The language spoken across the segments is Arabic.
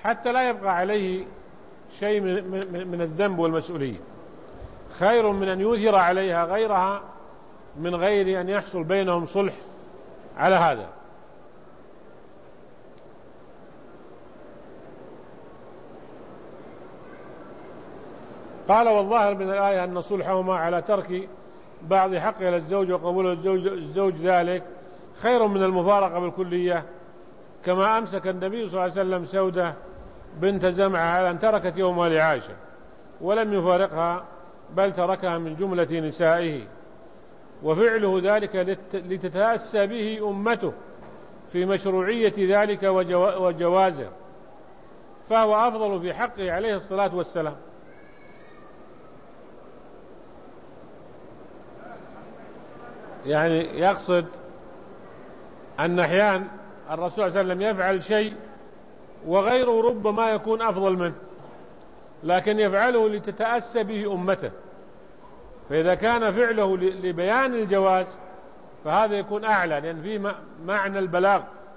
حتى لا يبقى عليه شيء من الذنب والمسؤولية، خير من أن يؤثر عليها غيرها من غير أن يحصل بينهم صلح على هذا. قال: والظاهر من الآية أن صلحهما على ترك بعض حقه للزوج وقبول الزوج ذلك خير من المفارقة بالكلية، كما أمسك النبي صلى الله عليه وسلم سودة بنت زمعة على أن تركت يومها لعائشة ولم يفارقها، بل تركها من جملة نسائه، وفعله ذلك لتتأسى به أمته في مشروعية ذلك وجوازه، فهو أفضل في حقه عليه الصلاة والسلام. يعني يقصد أن أحيان الرسول صلى الله عليه وسلم يفعل شيء وغيره ربما يكون أفضل منه، لكن يفعله لتتأسى به أمته، فإذا كان فعله لبيان الجواز فهذا يكون أعلى، لأن فيه معنى البلاغ،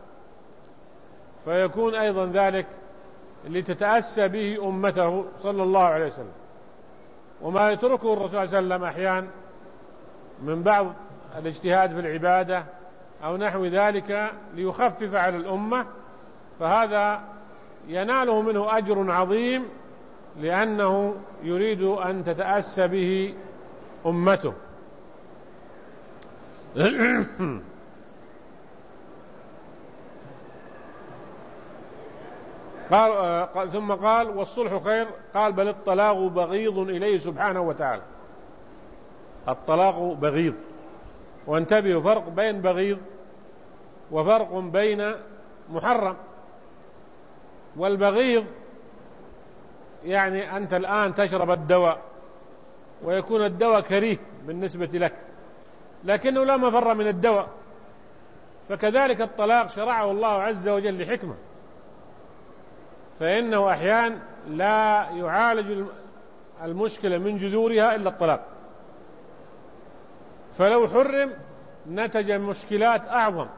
فيكون أيضا ذلك لتتأسى به أمته صلى الله عليه وسلم. وما يتركه الرسول صلى الله عليه وسلم أحيان من بعض الاجتهاد في العبادة أو نحو ذلك ليخفف على الأمة، فهذا يناله منه أجر عظيم، لأنه يريد أن تتأسى به أمته. ثم قال: والصلح خير. قال: بل الطلاق بغيض إليه سبحانه وتعالى. الطلاق بغيض، وانتبهوا، فرق بين بغيض وفرق بين محرم. والبغيض يعني أنت الآن تشرب الدواء ويكون الدواء كريه بالنسبة لك، لكنه لا مفر من الدواء، فكذلك الطلاق شرعه الله عز وجل لحكمة، فإنه أحيان لا يعالج المشكلة من جذورها إلا الطلاق، فلو حرم نتج مشكلات أعظم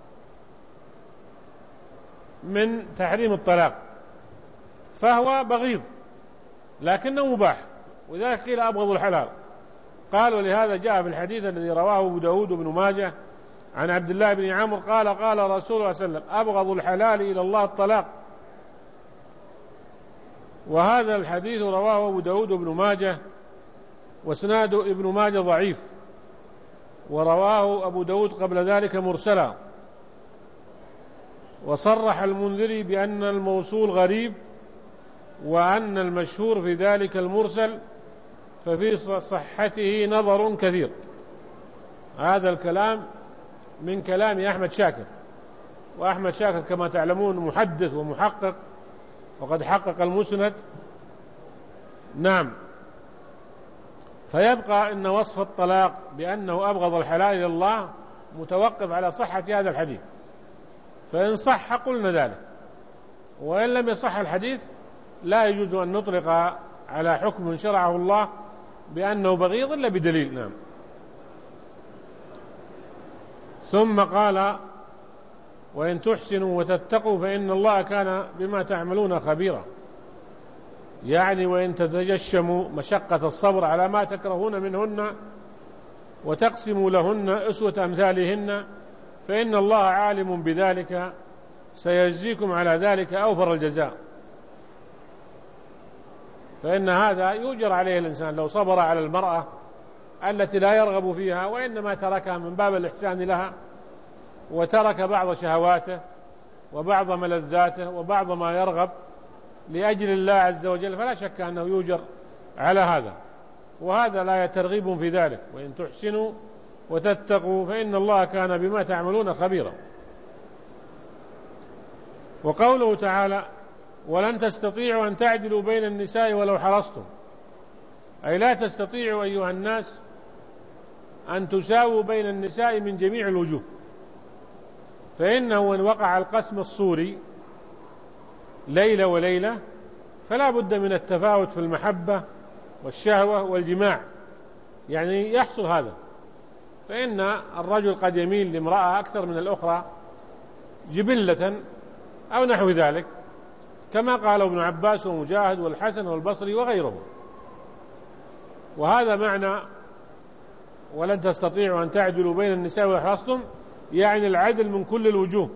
من تحريم الطلاق، فهو بغيض لكنه مباح، وذلك قيل أبغض الحلال. قال: ولهذا جاء في الحديث الذي رواه أبو داود بن ماجه عن عبد الله بن عمرو قال: قال رسول الله صلى الله عليه وسلم: أبغض الحلال إلى الله الطلاق. وهذا الحديث رواه أبو داود بن ماجه، واسناد ابن ماجه ضعيف، ورواه أبو داود قبل ذلك مرسلا. وصرح المنذري بأن الموصول غريب، وأن المشهور في ذلك المرسل، ففي صحته نظر كثير. هذا الكلام من كلام أحمد شاكر، وأحمد شاكر كما تعلمون محدث ومحقق، وقد حقق المسند. نعم. فيبقى أن وصف الطلاق بأنه أبغض الحلال إلى الله متوقف على صحة هذا الحديث، فإن صح قلنا ذلك، وإن لم يصح الحديث لا يجوز أن نطلق على حكم شرعه الله بأنه بغيض إلا بدليل. نعم. ثم قال: وإن تحسنوا وتتقوا فإن الله كان بما تعملون خبيرا. يعني وإن تتجشموا مشقة الصبر على ما تكرهون منهن وتقسموا لهن أسوة أمثالهن فإن الله عالم بذلك سيجزيكم على ذلك أوفر الجزاء. فإن هذا يؤجر عليه الإنسان لو صبر على المرأة التي لا يرغب فيها وإنما تركها من باب الإحسان لها، وترك بعض شهواته وبعض ملذاته وبعض ما يرغب لأجل الله عز وجل، فلا شك أنه يؤجر على هذا، وهذا لا يترغب في ذلك. وإن تحسنوا وتتقوا فإن الله كان بما تعملون خبيرا. وقوله تعالى: ولن تستطيعوا أن تعدلوا بين النساء ولو حرصتم، أي لا تستطيعوا أيها الناس أن تساووا بين النساء من جميع الوجوه، فإنه إن وقع القسم الصوري ليلة وليلة فلا بد من التفاوت في المحبة والشهوة والجماع، يعني يحصل هذا، فإن الرجل قد يميل لامرأة أكثر من الأخرى جبلة أو نحو ذلك، كما قال ابن عباس ومجاهد والحسن والبصري وغيرهم. وهذا معنى ولن تستطيعوا أن تعدلوا بين النساء وحرصتم، يعني العدل من كل الوجوه.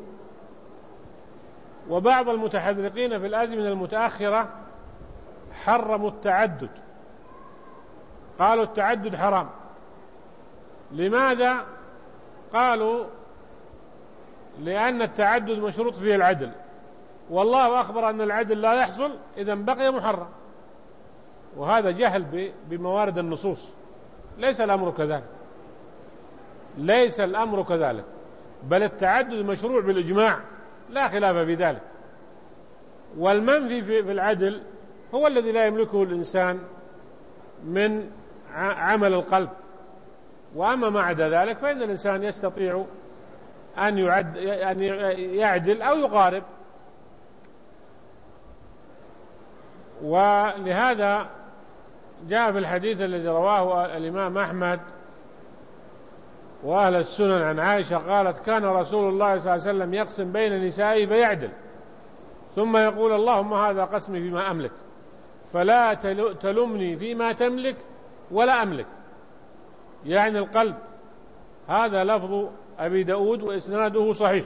وبعض المتحذرقين في الأزمنة المتأخرة حرموا التعدد، قالوا التعدد حرام. لماذا؟ قالوا لأن التعدد مشروط فيه العدل، والله أخبر أن العدل لا يحصل، إذن بقي محرم. وهذا جهل بموارد النصوص. ليس الأمر كذلك، ليس الأمر كذلك، بل التعدد مشروع بالإجماع، لا خلاف في ذلك. والمنفي في العدل هو الذي لا يملكه الإنسان من عمل القلب. وأما ما عدا ذلك فإن الإنسان يستطيع أن يعدل أو يقارب. ولهذا جاء في الحديث الذي رواه الإمام أحمد وأهل السنن عن عائشة قالت: كان رسول الله صلى الله عليه وسلم يقسم بين نسائه فيعدل، ثم يقول: اللهم هذا قسمي فيما أملك، فلا تلمني فيما تملك ولا أملك، يعني القلب. هذا لفظ أبي داود وإسناده صحيح.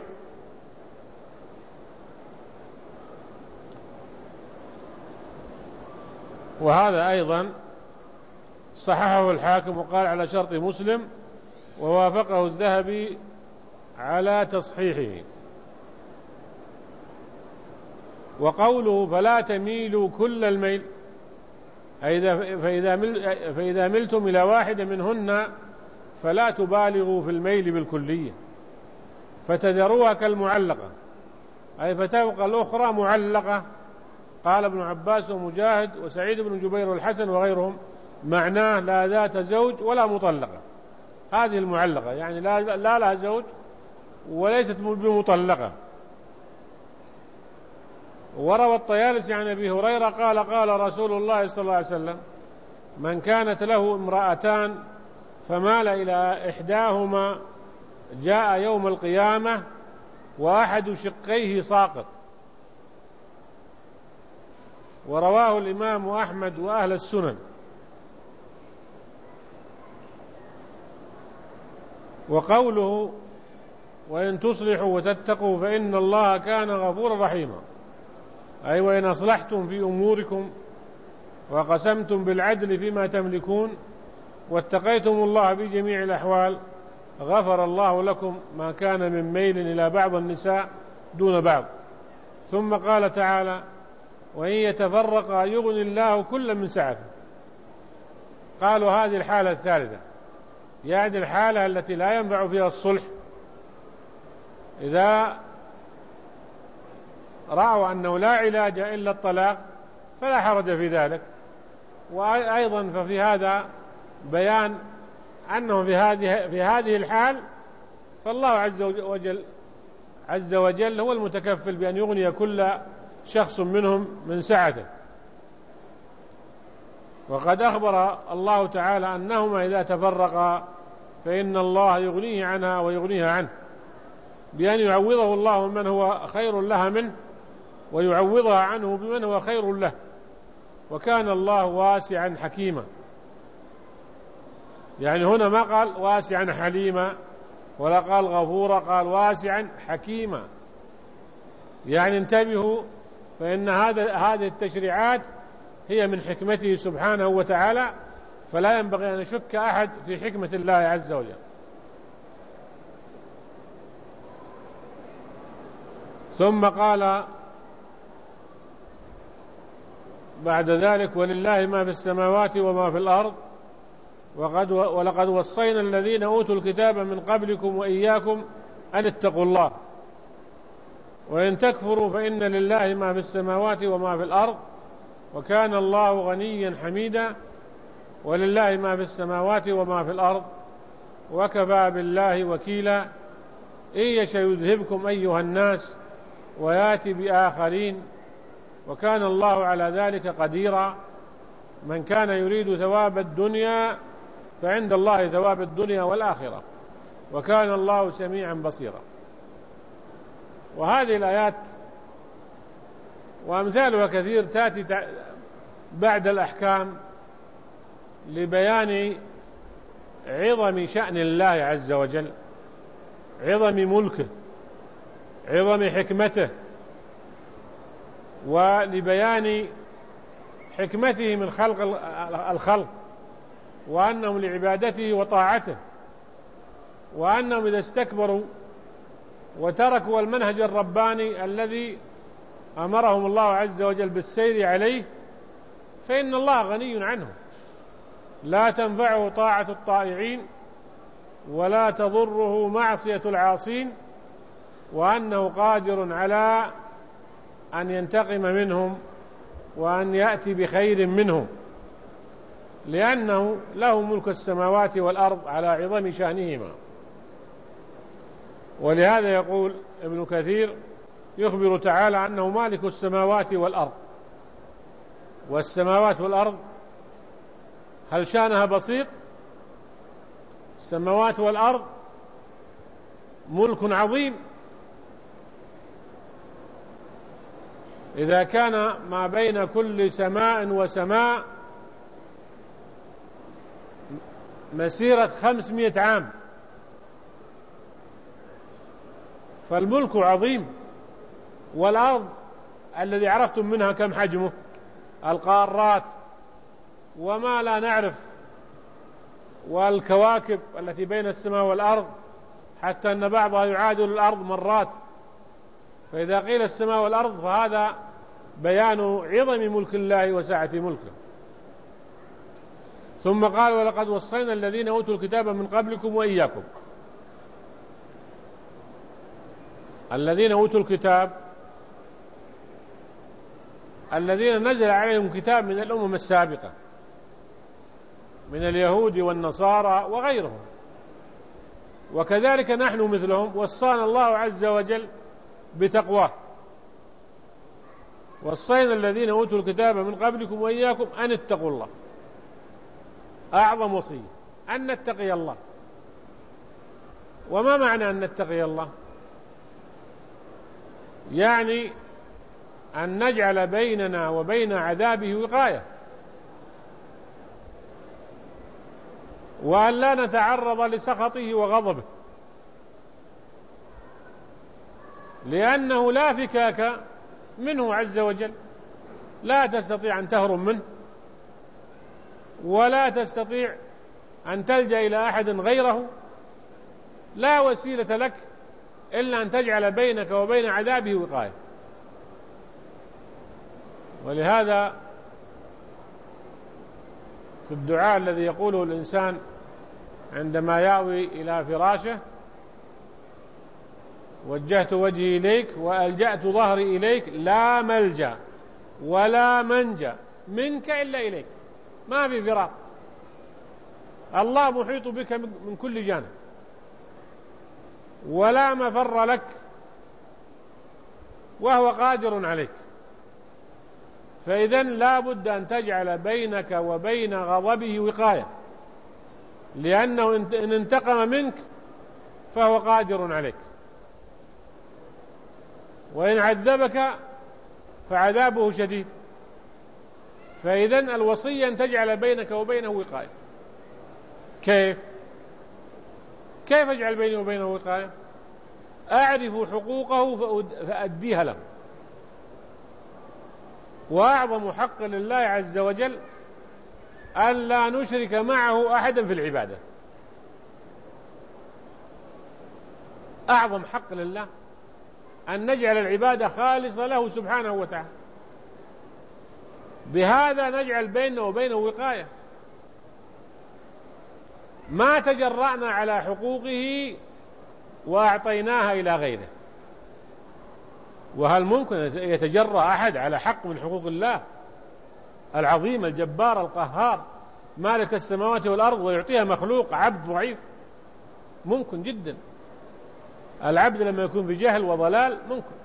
وهذا أيضا صححه الحاكم وقال على شرط مسلم، ووافقه الذهبي على تصحيحه. وقوله فلا تميلوا كل الميل، فإذا ملتم إلى واحدة منهن فلا تبالغوا في الميل بالكلية فتذروها كالمعلقة، أي فتبقى الأخرى معلقة. قال ابن عباس ومجاهد وسعيد بن جبير والحسن وغيرهم: معناه لا ذات زوج ولا مطلقة. هذه المعلقة يعني لا لها زوج وليست بمطلقة. وروى الطيالسي عن أبي هريرة قال: قال رسول الله صلى الله عليه وسلم: من كانت له امرأتان فمال إلى إحداهما جاء يوم القيامة وأحد شقيه ساقط. ورواه الإمام أحمد وأهل السنن. وقوله وإن تصلحوا وتتقوا فإن الله كان غفورا رحيما، أي وإن أصلحتم في أموركم وقسمتم بالعدل فيما تملكون واتقيتم الله في جميع الأحوال غفر الله لكم ما كان من ميل إلى بعض النساء دون بعض. ثم قال تعالى: وإن يتفرقا يغني الله كل من سعته. قالوا هذه الحالة الثالثة، يعني الحالة التي لا ينفع فيها الصلح، إذا رأوا أنه لا علاج إلا الطلاق فلا حرج في ذلك. وأيضا ففي هذا بيان أنه في هذه الحال فالله عز وجل هو المتكفل بأن يغني كل شخص منهم من سعته. وقد أخبر الله تعالى أنهما إذا تفرقا فإن الله يغنيه عنها ويغنيها عنه، بأن يعوضه الله من هو خير لها منه ويعوضها عنه بمن هو خير له، وكان الله واسعا حكيما. يعني هنا ما قال واسعا حليما ولا قال غفورا، قال واسعا حكيما. يعني انتبهوا، فإن هذه التشريعات هي من حكمته سبحانه وتعالى، فلا ينبغي أن يشك أحد في حكمة الله عز وجل. ثم قال بعد ذلك: ولله ما في السماوات وما في الأرض ولقد وصينا الذين أوتوا الكتاب من قبلكم وإياكم أن اتقوا الله وإن تكفروا فإن لله ما في السماوات وما في الأرض وكان الله غنيا حميدا ولله ما في السماوات وما في الأرض وكفى بالله وكيلا إن يشأ يذهبكم أيها الناس ويأتي بآخرين وكان الله على ذلك قديرا. من كان يريد ثواب الدنيا فعند الله ثواب الدنيا والآخرة وكان الله سميعا بصيرا. وهذه الآيات وأمثالها كثير تأتي بعد الأحكام لبيان عظم شأن الله عز وجل، عظم ملكه، عظم حكمته، ولبيان حكمته من خلق الخلق، وأنهم لعبادته وطاعته، وأنهم إذا استكبروا وتركوا المنهج الرباني الذي أمرهم الله عز وجل بالسير عليه فإن الله غني عنهم، لا تنفعه طاعة الطائعين ولا تضره معصية العاصين، وأنه قادر على أن ينتقم منهم وأن يأتي بخير منهم، لأنه له ملك السماوات والأرض على عظم شأنهما. ولهذا يقول ابن كثير يخبر تعالى أنه مالك السماوات والأرض. والسماوات والأرض هل شأنها بسيط؟ السماوات والأرض ملك عظيم، إذا كان ما بين كل سماء وسماء مسيرة 500 عام، فالملك عظيم. والأرض الذي عرفتم منها كم حجمه، القارات وما لا نعرف، والكواكب التي بين السماء والأرض، حتى أن بعضها يعادل الأرض مرات. فإذا قيل السماء والأرض فهذا بيان عظم ملك الله وسعة ملكه. ثم قال: ولقد وصينا الذين أوتوا الكتاب من قبلكم وإياكم. الذين أوتوا الكتاب الذين نزل عليهم كتاب من الأمم السابقة من اليهود والنصارى وغيرهم، وكذلك نحن مثلهم. وصانا الله عز وجل بتقواه: وصينا الذين أوتوا الكتاب من قبلكم وإياكم أن اتقوا الله. أعظم وصية أن نتقي الله. وما معنى أن نتقي الله؟ يعني أن نجعل بيننا وبين عذابه وقاية، وأن لا نتعرض لسخطه وغضبه، لأنه لا فكاك منه عز وجل، لا تستطيع أن تهرب منه، ولا تستطيع أن تلجأ إلى أحد غيره، لا وسيلة لك إلا أن تجعل بينك وبين عذابه وقاية. ولهذا في الدعاء الذي يقوله الإنسان عندما يأوي إلى فراشه: وجهت وجهي إليك وألجأت ظهري إليك لا ملجأ ولا منجأ منك إلا إليك. ما في فراق، الله محيط بك من كل جانب، ولا مفر لك، وهو قادر عليك. فإذن لا بد أن تجعل بينك وبين غضبه وقاية، لأنه إن انتقم منك فهو قادر عليك، وإن عذبك فعذابه شديد. فإذن الوصية أن تجعل بينك وبينه وقاية. كيف أجعل بيني وبينه وقاية؟ أعرف حقوقه فأديها له. وأعظم حق لله عز وجل أن لا نشرك معه أحدا في العبادة. أعظم حق لله أن نجعل العبادة خالصة له سبحانه وتعالى. بهذا نجعل بيننا وبينه وقاية، ما تجرأنا على حقوقه وأعطيناها إلى غيره. وهل ممكن يتجرأ أحد على حق من حقوق الله العظيم الجبار القهار مالك السماوات والأرض ويعطيها مخلوق عبد ضعيف؟ ممكن جدا. العبد لما يكون في جهل وضلال ممكن.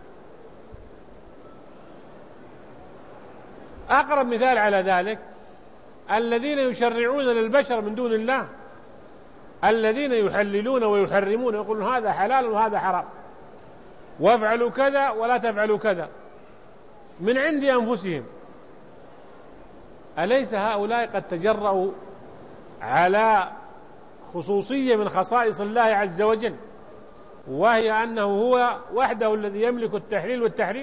أقرب مثال على ذلك الذين يشرعون للبشر من دون الله، الذين يحللون ويحرمون، يقولون هذا حلال وهذا حرام، وافعلوا كذا ولا تفعلوا كذا. من عند أنفسهم. أليس هؤلاء قد تجرؤوا على خصوصية من خصائص الله عز وجل، وهي أنه هو وحده الذي يملك التحليل والتحريم؟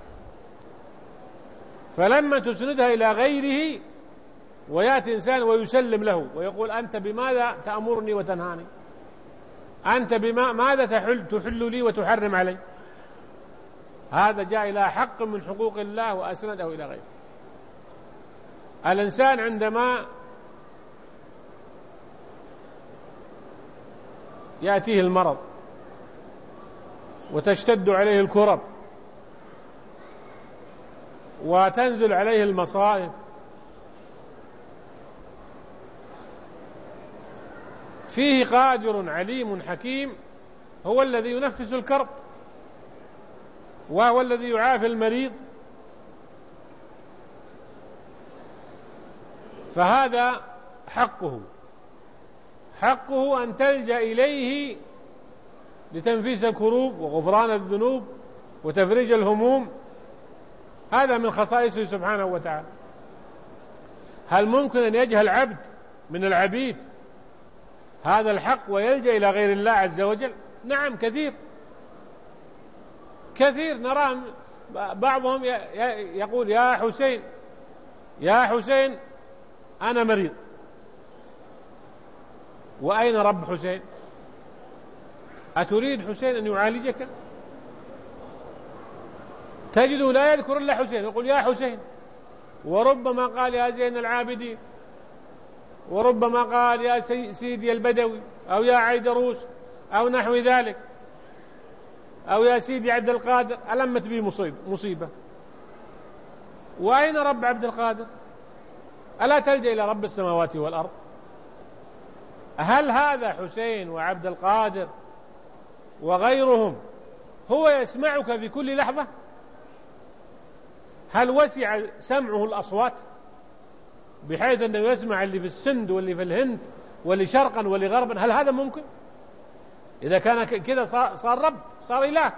فلما تسندها إلى غيره ويأتي إنسان ويسلم له ويقول أنت بماذا تأمرني وتنهاني؟ أنت ماذا تحل لي وتحرم علي؟ هذا جاء إلى حق من حقوق الله وأسنده إلى غيره. الإنسان عندما يأتيه المرض وتشتد عليه الكرب وتنزل عليه المصائب، فيه قادر عليم حكيم هو الذي ينفس الكرب، وهو الذي يعافي المريض. فهذا حقه أن تلجأ إليه لتنفيس الكروب وغفران الذنوب وتفريج الهموم. هذا من خصائصه سبحانه وتعالى. هل ممكن أن يجهل عبد من العبيد هذا الحق ويلجأ إلى غير الله عز وجل؟ نعم، كثير نرى بعضهم يقول يا حسين أنا مريض. وأين رب حسين؟ أتريد حسين أن يعالجك؟ تجده لا يذكر إلا حسين، يقول يا حسين، وربما قال يا زين العابدين، وربما قال يا سيدي البدوي، أو يا عيدروس، أو نحو ذلك، أو يا سيدي عبد القادر. ألمت به مصيبة. وأين رب عبد القادر؟ ألا تلجأ إلى رب السماوات والأرض؟ هل هذا حسين وعبد القادر وغيرهم هو يسمعك في كل لحظة؟ هل وسع سمعه الأصوات بحيث أنه يسمع اللي في السند واللي في الهند واللي شرقا واللي غربا؟ هل هذا ممكن؟ إذا كان كذا صار رب، صار إله.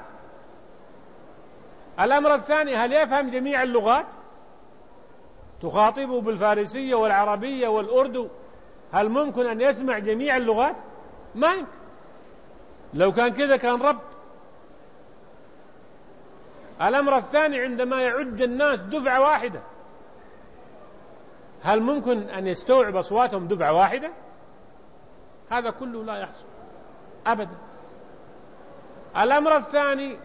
الأمر الثاني، هل يفهم جميع اللغات؟ تخاطبه بالفارسية والعربية والأردو، هل ممكن أن يسمع جميع اللغات؟ ما يمكن. لو كان كذا كان رب. الأمر الثاني، عندما يعج الناس دفعة واحدة، هل ممكن أن يستوعب أصواتهم دفعة واحدة؟ هذا كله لا يحصل أبدا. الأمر الثاني،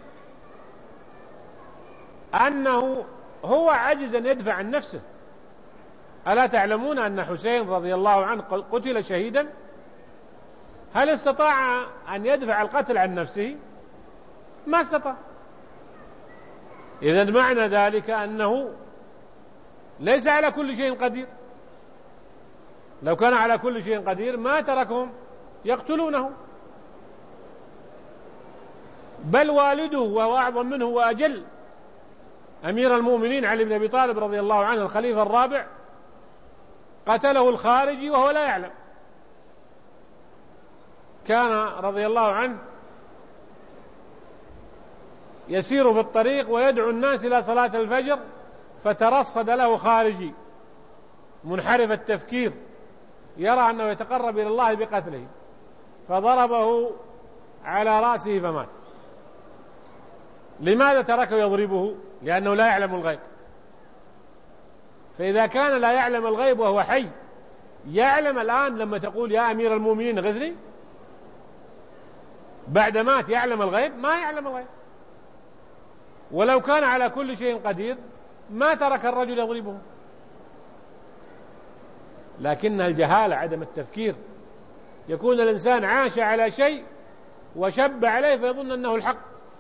أنه هو عجز أن يدفع عن نفسه. ألا تعلمون أن حسين رضي الله عنه قتل شهيدا؟ هل استطاع أن يدفع القتل عن نفسه؟ ما استطاع. إذن معنى ذلك أنه ليس على كل شيء قدير. لو كان على كل شيء قدير ما تركهم يقتلونه. بل والده وهو أعظم منه وأجل، أمير المؤمنين علي بن أبي طالب رضي الله عنه الخليفة الرابع، قتله الخارجي وهو لا يعلم. كان رضي الله عنه يسير في الطريق ويدعو الناس إلى صلاة الفجر، فترصد له خارجي منحرف التفكير يرى أنه يتقرب إلى الله بقتله، فضربه على رأسه فمات. لماذا تركه يضربه؟ لأنه لا يعلم الغيب. فإذا كان لا يعلم الغيب وهو حي، يعلم الآن لما تقول يا أمير المؤمنين غثني؟ بعد مات يعلم الغيب؟ ما يعلم الغيب. ولو كان على كل شيء قدير ما ترك الرجل يضربه. لكن الجهالة، عدم التفكير، يكون الإنسان عاش على شيء وشب عليه فيظن أنه الحق،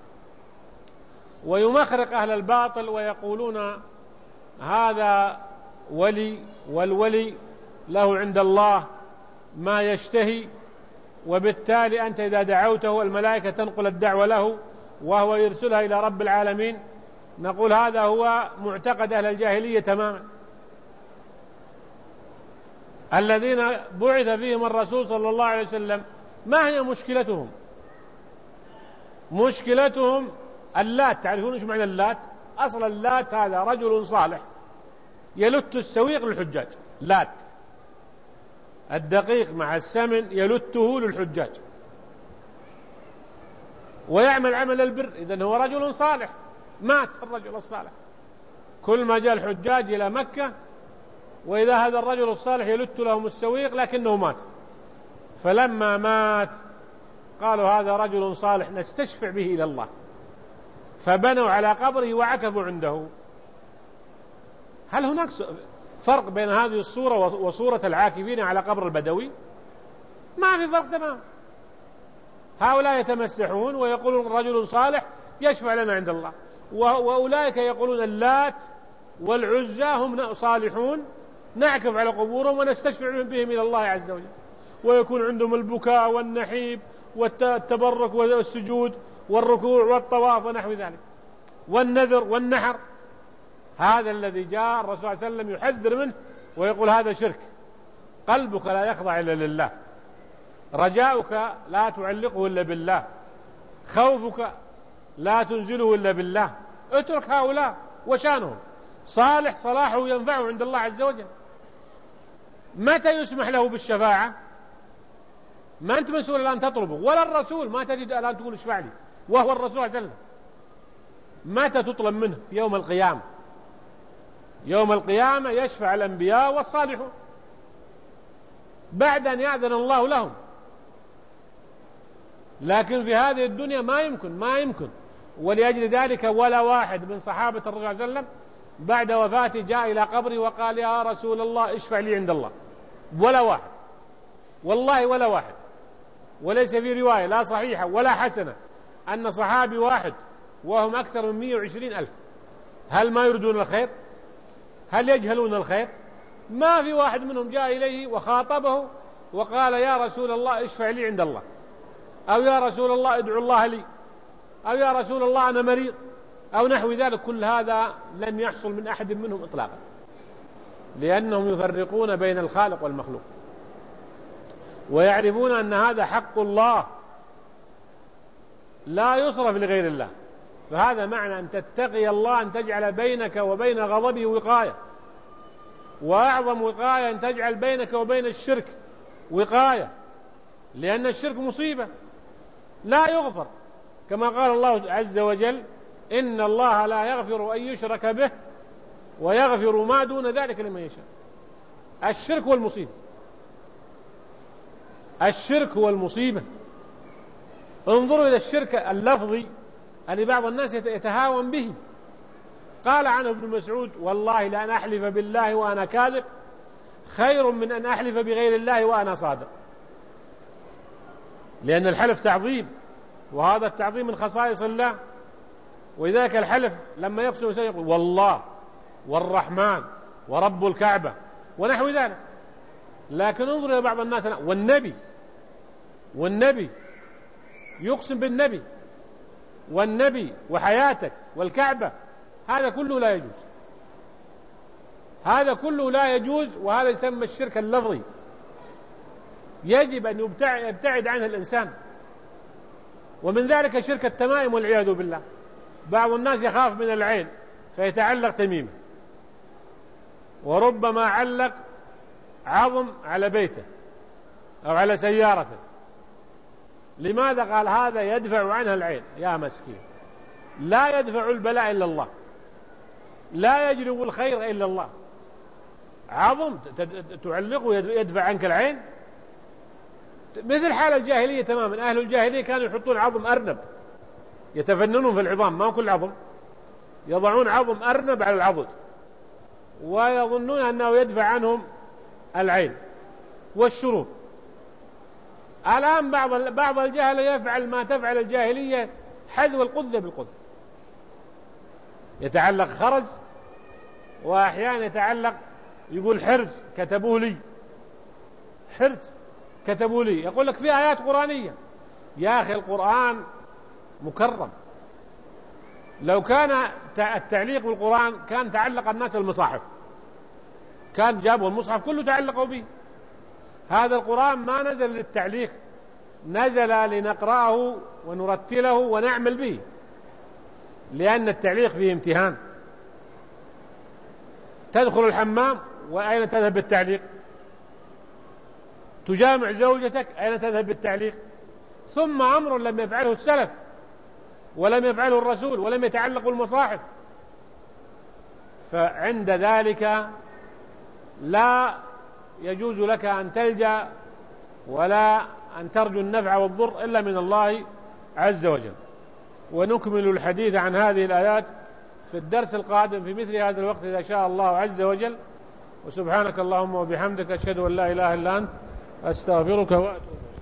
ويمخرق أهل الباطل ويقولون هذا ولي، والولي له عند الله ما يشتهي، وبالتالي أنت إذا دعوته الملائكة تنقل الدعوة له وهو يرسلها إلى رب العالمين. نقول هذا هو معتقد أهل الجاهلية تماما، الذين بعث فيهم الرسول صلى الله عليه وسلم. ما هي مشكلتهم؟ مشكلتهم اللات. تعرفون ايش معنى اللات؟ أصل اللات هذا رجل صالح يلت السويق للحجاج. لات الدقيق مع السمن يلته للحجاج ويعمل عمل البر. إذن هو رجل صالح. مات الرجل الصالح. كل ما جاء الحجاج إلى مكة وإذا هذا الرجل الصالح يلت لهم السويق لكنه مات. فلما مات قالوا هذا رجل صالح نستشفع به إلى الله، فبنوا على قبره وعكفوا عنده. هل هناك فرق بين هذه الصورة وصورة العاكفين على قبر البدوي؟ ما في فرق تمام. هؤلاء يتمسحون ويقولون رجل صالح يشفع لنا عند الله، وأولئك يقولون اللات والعزى هم صالحون نعكف على قبورهم ونستشفع بهم إلى الله عز وجل، ويكون عندهم البكاء والنحيب والتبرك والسجود والركوع والطواف ونحو ذلك والنذر والنحر. هذا الذي جاء الرسول صلى الله عليه وسلم يحذر منه ويقول هذا شرك. قلبك لا يخضع إلا لله، رجاؤك لا تعلقه إلا بالله، خوفك لا تنزله إلا بالله. اترك هؤلاء وشانهم. صالح صلاحه ينفعه عند الله عز وجل. متى يسمح له بالشفاعة؟ ما أنت مسؤول الآن تطلبه، ولا الرسول ما تجد الآن تقول اشفع لي وهو الرسول صلى الله عليه وسلم. متى تطلب منه؟ في يوم القيامة. يوم القيامة يشفع الأنبياء والصالحون بعد أن يأذن الله لهم. لكن في هذه الدنيا ما يمكن. ولأجل ذلك ولا واحد من صحابة الرسول صلى الله عليه وسلم بعد وفاته جاء إلى قبري وقال يا رسول الله اشفع لي عند الله. ولا واحد، والله ولا واحد. وليس في رواية لا صحيحة ولا حسنة أن صحابي واحد وهم أكثر من 120,000 هل ما يردون الخير؟ هل يجهلون الخير؟ ما في واحد منهم جاء إليه وخاطبه وقال يا رسول الله اشفع لي عند الله، أو يا رسول الله ادعو الله لي، أو يا رسول الله أنا مريض، أو نحو ذلك. كل هذا لم يحصل من أحد منهم إطلاقا، لأنهم يفرقون بين الخالق والمخلوق ويعرفون أن هذا حق الله لا يصرف لغير الله. فهذا معنى أن تتقي الله أن تجعل بينك وبين غضبه وقاية، وأعظم وقاية أن تجعل بينك وبين الشرك وقاية، لأن الشرك مصيبة لا يغفر، كما قال الله عز وجل إن الله لا يغفر أن يشرك به ويغفر ما دون ذلك لمن يشاء. الشرك والمصيبة، الشرك والمصيبة. انظروا إلى الشرك اللفظي الذي بعض الناس يتهاون به. قال عنه ابن مسعود والله لأن أحلف بالله وأنا كاذب خير من أن أحلف بغير الله وأنا صادق. لأن الحلف تعظيم، وهذا التعظيم من خصائص الله. وذلك الحلف لما يقسم الإنسان يقول والله والرحمن ورب الكعبة ونحو ذلك. لكن انظر إلى بعض الناس والنبي يقسم بالنبي والنبي وحياتك والكعبة، هذا كله لا يجوز. هذا كله لا يجوز، وهذا يسمى الشرك اللفظي، يجب أن يبتعد عنه الإنسان. ومن ذلك شرك التمائم والعياذ بالله. بعض الناس يخاف من العين فيتعلق تميمة، وربما علق عظم على بيته أو على سيارته. لماذا؟ قال هذا يدفع عنها العين. يا مسكين، لا يدفع البلاء إلا الله، لا يجلب الخير إلا الله. عظم تعلقه يدفع عنك العين؟ مثل حال الجاهلية تماما. أهل الجاهلية كانوا يحطون عظم أرنب، يتفننون في العظام، ما كل عظم، يضعون عظم أرنب على العضد ويظنون أنه يدفع عنهم العين والشرور. الآن بعض الجهل يفعل ما تفعل الجاهلية، حذو القذة بالقذة، يتعلق خرز، وأحيانا يتعلق يقول حرز كتبوه لي، حرز كتبوا لي، يقول لك في آيات قرآنية. يا أخي القرآن مكرم. لو كان التعليق بالقرآن كان تعلق الناس المصاحف، كان جابوا المصحف كله تعلقوا به. هذا القرآن ما نزل للتعليق، نزل لنقرأه ونرتله ونعمل به، لأن التعليق فيه امتهان. تدخل الحمام وأين تذهب بالتعليق؟ تجامع زوجتك أين تذهب بالتعليق؟ ثم أمر لم يفعله السلف ولم يفعله الرسول ولم يتعلقوا المصاحف. فعند ذلك لا يجوز لك أن تلجأ ولا أن ترجو النفع والضر إلا من الله عز وجل. ونكمل الحديث عن هذه الآيات في الدرس القادم في مثل هذا الوقت إذا شاء الله عز وجل. وسبحانك اللهم وبحمدك أشهد أن لا إله إلا أنت أستغفرك وأتوب إليك.